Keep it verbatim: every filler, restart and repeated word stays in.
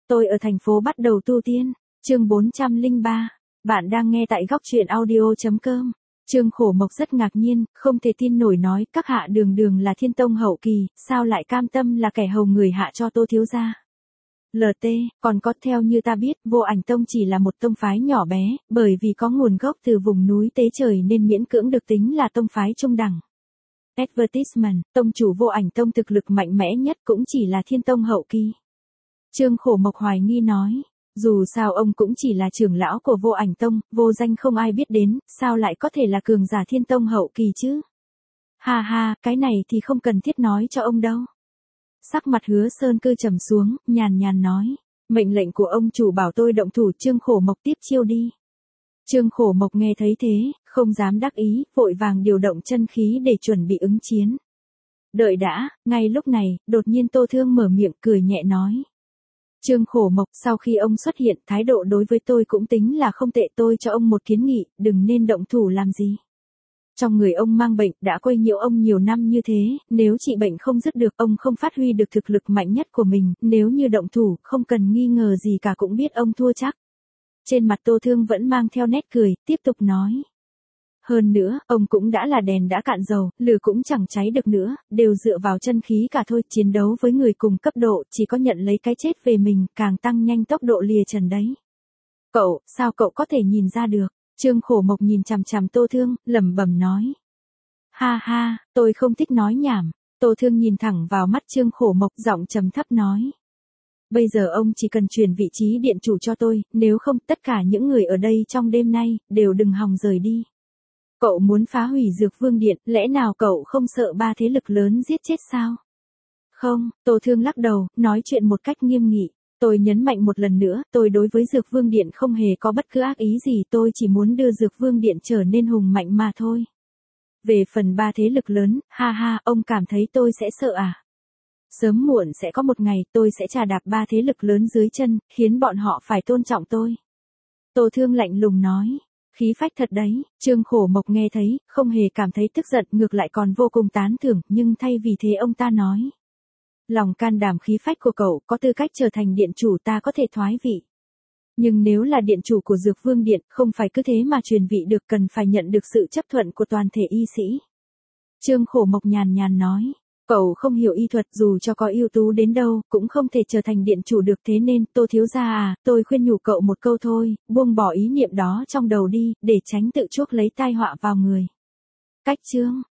Tôi ở thành phố bắt đầu tu tiên. Chương bốn trăm lẻ ba. Bạn đang nghe tại góc truyện audio.com. Trương Khổ Mộc rất ngạc nhiên, không thể tin nổi nói, các hạ đường đường là thiên tông hậu kỳ, sao lại cam tâm là kẻ hầu người hạ cho Tô thiếu gia? lờ tê, còn có theo như ta biết, Vô Ảnh Tông chỉ là một tông phái nhỏ bé, bởi vì có nguồn gốc từ vùng núi Tế Trời nên miễn cưỡng được tính là tông phái trung đẳng. Advertisement, tông chủ Vô Ảnh Tông thực lực mạnh mẽ nhất cũng chỉ là thiên tông hậu kỳ. Trương Khổ Mộc hoài nghi nói, dù sao ông cũng chỉ là trưởng lão của Vô Ảnh Tông, vô danh không ai biết đến, sao lại có thể là cường giả thiên tông hậu kỳ chứ? Ha ha, cái này thì không cần thiết nói cho ông đâu. Sắc mặt Hứa Sơn Cư trầm xuống, nhàn nhàn nói, mệnh lệnh của ông chủ bảo tôi động thủ. Trương Khổ Mộc tiếp chiêu đi. Trương Khổ Mộc nghe thấy thế, không dám đắc ý, vội vàng điều động chân khí để chuẩn bị ứng chiến. Đợi đã, ngay lúc này, đột nhiên Tô Thương mở miệng cười nhẹ nói. Trương Khổ Mộc, sau khi ông xuất hiện, thái độ đối với tôi cũng tính là không tệ, tôi cho ông một kiến nghị, đừng nên động thủ làm gì. Trong người ông mang bệnh, đã quấy nhiễu ông nhiều năm như thế, nếu trị bệnh không dứt được, ông không phát huy được thực lực mạnh nhất của mình, nếu như động thủ, không cần nghi ngờ gì cả cũng biết ông thua chắc. Trên mặt Tô Thương vẫn mang theo nét cười, tiếp tục nói. Hơn nữa, ông cũng đã là đèn đã cạn dầu, lửa cũng chẳng cháy được nữa, đều dựa vào chân khí cả thôi, chiến đấu với người cùng cấp độ, chỉ có nhận lấy cái chết về mình, càng tăng nhanh tốc độ lìa trần đấy. Cậu, sao cậu có thể nhìn ra được? Trương Khổ Mộc nhìn chằm chằm Tô Thương, lẩm bẩm nói. Ha ha, tôi không thích nói nhảm. Tô Thương nhìn thẳng vào mắt Trương Khổ Mộc, giọng trầm thấp nói. Bây giờ ông chỉ cần chuyển vị trí điện chủ cho tôi, nếu không tất cả những người ở đây trong đêm nay, đều đừng hòng rời đi. Cậu muốn phá hủy Dược Vương Điện, lẽ nào cậu không sợ ba thế lực lớn giết chết sao? Không, Tô Thương lắc đầu, nói chuyện một cách nghiêm nghị. Tôi nhấn mạnh một lần nữa, tôi đối với Dược Vương Điện không hề có bất cứ ác ý gì, tôi chỉ muốn đưa Dược Vương Điện trở nên hùng mạnh mà thôi. Về phần ba thế lực lớn, ha ha, ông cảm thấy tôi sẽ sợ à? Sớm muộn sẽ có một ngày tôi sẽ trà đạp ba thế lực lớn dưới chân, khiến bọn họ phải tôn trọng tôi. Tô Thương lạnh lùng nói. Khí phách thật đấy. Trương Khổ Mộc nghe thấy, không hề cảm thấy tức giận, ngược lại còn vô cùng tán thưởng, nhưng thay vì thế ông ta nói. Lòng can đảm khí phách của cậu có tư cách trở thành điện chủ, ta có thể thoái vị. Nhưng nếu là điện chủ của Dược Vương Điện, không phải cứ thế mà truyền vị được, cần phải nhận được sự chấp thuận của toàn thể y sĩ. Trương Khổ Mộc nhàn nhàn nói. Cậu không hiểu y thuật, dù cho có ưu tú đến đâu, cũng không thể trở thành điện chủ được, thế nên, Tô thiếu gia à, tôi khuyên nhủ cậu một câu thôi, buông bỏ ý niệm đó trong đầu đi, để tránh tự chuốc lấy tai họa vào người. Cách chương,